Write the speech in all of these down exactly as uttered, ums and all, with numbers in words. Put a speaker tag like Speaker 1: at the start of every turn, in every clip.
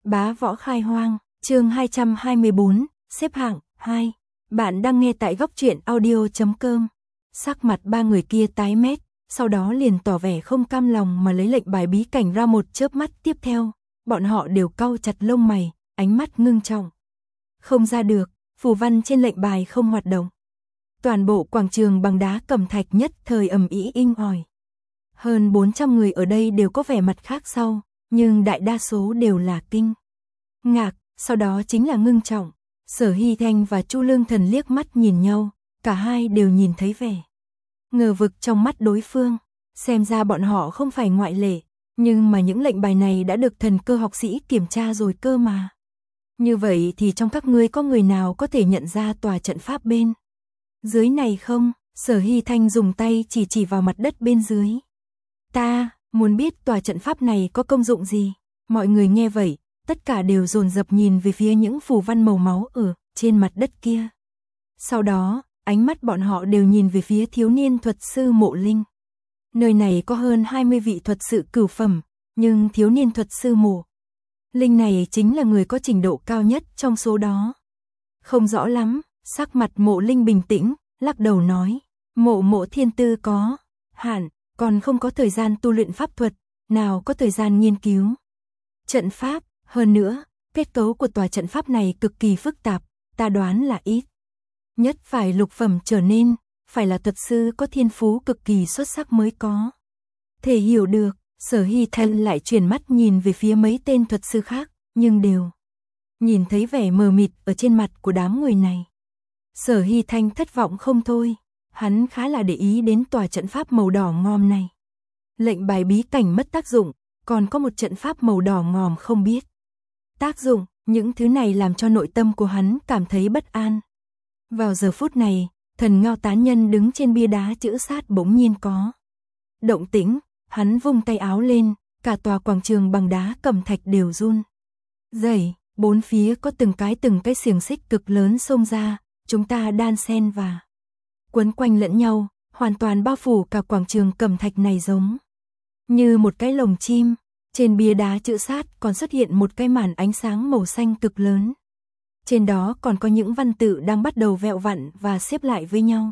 Speaker 1: Bá võ khai hoang, chương hai trăm hai mươi bốn, xếp hạng, hai. Bạn đang nghe tại góc truyện audio chấm com. Sắc mặt ba người kia tái mét, sau đó liền tỏ vẻ không cam lòng mà lấy lệnh bài bí cảnh ra một chớp mắt tiếp theo. Bọn họ đều cau chặt lông mày, ánh mắt ngưng trọng. Không ra được, phù văn trên lệnh bài không hoạt động. Toàn bộ quảng trường bằng đá cẩm thạch nhất thời ầm ĩ inh ỏi. Hơn bốn trăm người ở đây đều có vẻ mặt khác sau, nhưng đại đa số đều là kinh ngạc, sau đó chính là ngưng trọng. Sở Hy Thanh và Chu Lương Thần liếc mắt nhìn nhau, cả hai đều nhìn thấy vẻ ngờ vực trong mắt đối phương. Xem ra bọn họ không phải ngoại lệ, nhưng mà những lệnh bài này đã được thần cơ học sĩ kiểm tra rồi cơ mà. Như vậy thì trong các ngươi có người nào có thể nhận ra tòa trận pháp bên dưới này không? Sở Hy Thanh dùng tay chỉ chỉ vào mặt đất bên dưới. Ta muốn biết tòa trận pháp này có công dụng gì. Mọi người nghe vậy, tất cả đều dồn dập nhìn về phía những phù văn màu máu ở trên mặt đất kia. Sau đó, ánh mắt bọn họ đều nhìn về phía thiếu niên thuật sư Mộ Linh. Nơi này có hơn hai mươi vị thuật sư cửu phẩm, nhưng thiếu niên thuật sư Mộ Linh này chính là người có trình độ cao nhất trong số đó. Không rõ lắm, sắc mặt Mộ Linh bình tĩnh, lắc đầu nói, Mộ Mộ thiên tư có hạn, còn không có thời gian tu luyện pháp thuật, nào có thời gian nghiên cứu trận pháp. Hơn nữa, kết cấu của tòa trận pháp này cực kỳ phức tạp, ta đoán là ít nhất phải lục phẩm trở nên, phải là thuật sư có thiên phú cực kỳ xuất sắc mới có thể hiểu được. Sở Hy Thanh lại chuyển mắt nhìn về phía mấy tên thuật sư khác, nhưng đều nhìn thấy vẻ mờ mịt ở trên mặt của đám người này. Sở Hy Thanh thất vọng không thôi, hắn khá là để ý đến tòa trận pháp màu đỏ ngòm này. Lệnh bài bí cảnh mất tác dụng, còn có một trận pháp màu đỏ ngòm không biết tác dụng, những thứ này làm cho nội tâm của hắn cảm thấy bất an. Vào giờ phút này, thần Ngao tán nhân đứng trên bia đá chữ sát bỗng nhiên có động tĩnh, hắn vung tay áo lên, cả tòa quảng trường bằng đá cẩm thạch đều run rẩy, bốn phía có từng cái từng cái xiềng xích cực lớn xông ra, chúng ta đan xen và quấn quanh lẫn nhau, hoàn toàn bao phủ cả quảng trường cẩm thạch này giống như một cái lồng chim. Trên bia đá chữ sát còn xuất hiện một cái màn ánh sáng màu xanh cực lớn. Trên đó còn có những văn tự đang bắt đầu vẹo vặn và xếp lại với nhau.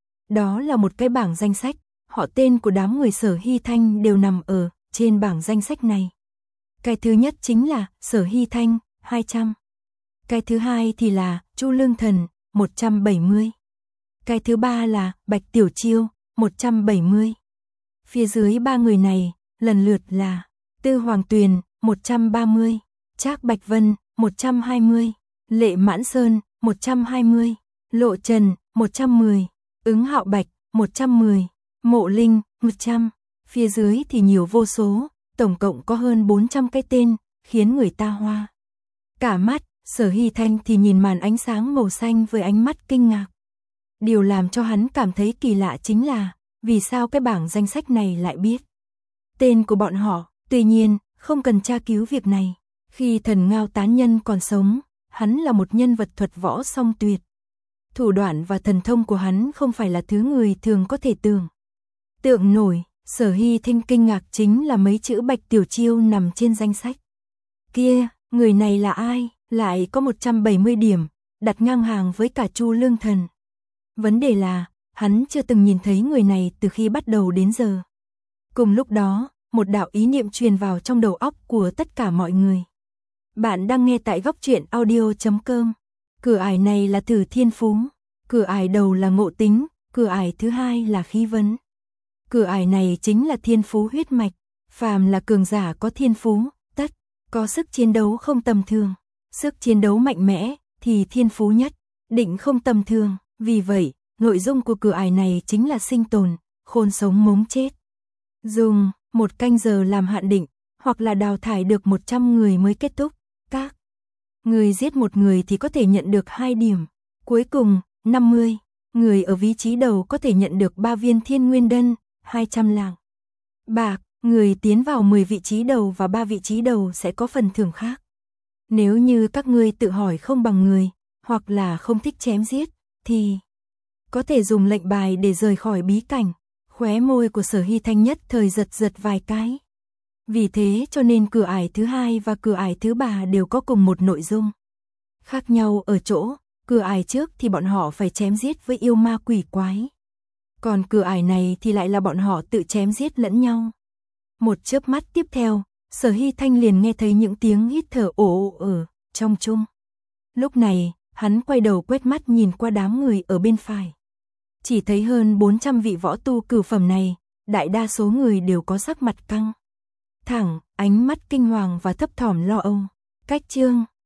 Speaker 1: Đó là một cái bảng danh sách, họ tên của đám người Sở Hy Thanh đều nằm ở trên bảng danh sách này. Cái thứ nhất chính là Sở Hy Thanh, hai trăm. Cái thứ hai thì là Chu Lương Thần, một trăm bảy mươi. Cái thứ ba là Bạch Tiểu Chiêu, một trăm bảy mươi. Phía dưới ba người này, lần lượt là Tư Hoàng Tuyền, một trăm ba mươi, Trác Bạch Vân, một trăm hai mươi, Lệ Mãn Sơn, một trăm hai mươi, Lộ Trần, một trăm mười, Ứng Hạo Bạch, một trăm mười, Mộ Linh, một trăm. Phía dưới thì nhiều vô số, tổng cộng có hơn bốn trăm cái tên, khiến người ta hoa cả mắt. Sở Hy Thanh thì nhìn màn ánh sáng màu xanh với ánh mắt kinh ngạc. Điều làm cho hắn cảm thấy kỳ lạ chính là, vì sao cái bảng danh sách này lại biết tên của bọn họ. Tuy nhiên, không cần tra cứu việc này. Khi thần Ngao tán nhân còn sống, hắn là một nhân vật thuật võ song tuyệt. Thủ đoạn và thần thông của hắn không phải là thứ người thường có thể tưởng tượng nổi. Sở Hy Thanh kinh ngạc chính là mấy chữ Bạch Tiểu Chiêu nằm trên danh sách kia. Người này là ai? Lại có một trăm bảy mươi điểm, đặt ngang hàng với cả Chu Lương Thần. Vấn đề là, hắn chưa từng nhìn thấy người này từ khi bắt đầu đến giờ. Cùng lúc đó, một đạo ý niệm truyền vào trong đầu óc của tất cả mọi người. Bạn đang nghe tại góc truyện audio chấm com. Cửa ải này là thử thiên phú. Cửa ải đầu là ngộ tính, cửa ải thứ hai là khí vấn. Cửa ải này chính là thiên phú huyết mạch. Phàm là cường giả có thiên phú, tất có sức chiến đấu không tầm thường. Sức chiến đấu mạnh mẽ thì thiên phú nhất định không tầm thường. Vì vậy, nội dung của cửa ải này chính là sinh tồn, khôn sống mống chết. Dùng một canh giờ làm hạn định, hoặc là đào thải được một trăm người mới kết thúc. Các người giết một người thì có thể nhận được hai điểm. Cuối cùng, năm mươi người ở vị trí đầu có thể nhận được ba viên thiên nguyên đân, hai trăm lạng bạc. Người tiến vào mười vị trí đầu và ba vị trí đầu sẽ có phần thưởng khác. Nếu như các ngươi tự hỏi không bằng người, hoặc là không thích chém giết, thì có thể dùng lệnh bài để rời khỏi bí cảnh. Khóe môi của Sở Hy Thanh nhất thời giật giật vài cái. Vì thế cho nên cửa ải thứ hai và cửa ải thứ ba đều có cùng một nội dung. Khác nhau ở chỗ, cửa ải trước thì bọn họ phải chém giết với yêu ma quỷ quái. Còn cửa ải này thì lại là bọn họ tự chém giết lẫn nhau. Một chớp mắt tiếp theo, Sở Hy Thanh liền nghe thấy những tiếng hít thở ồ ồ ở trong chung. Lúc này, hắn quay đầu quét mắt nhìn qua đám người ở bên phải. Chỉ thấy hơn bốn trăm vị võ tu cửu phẩm này, đại đa số người đều có sắc mặt căng thẳng, ánh mắt kinh hoàng và thấp thỏm lo âu. Cách chương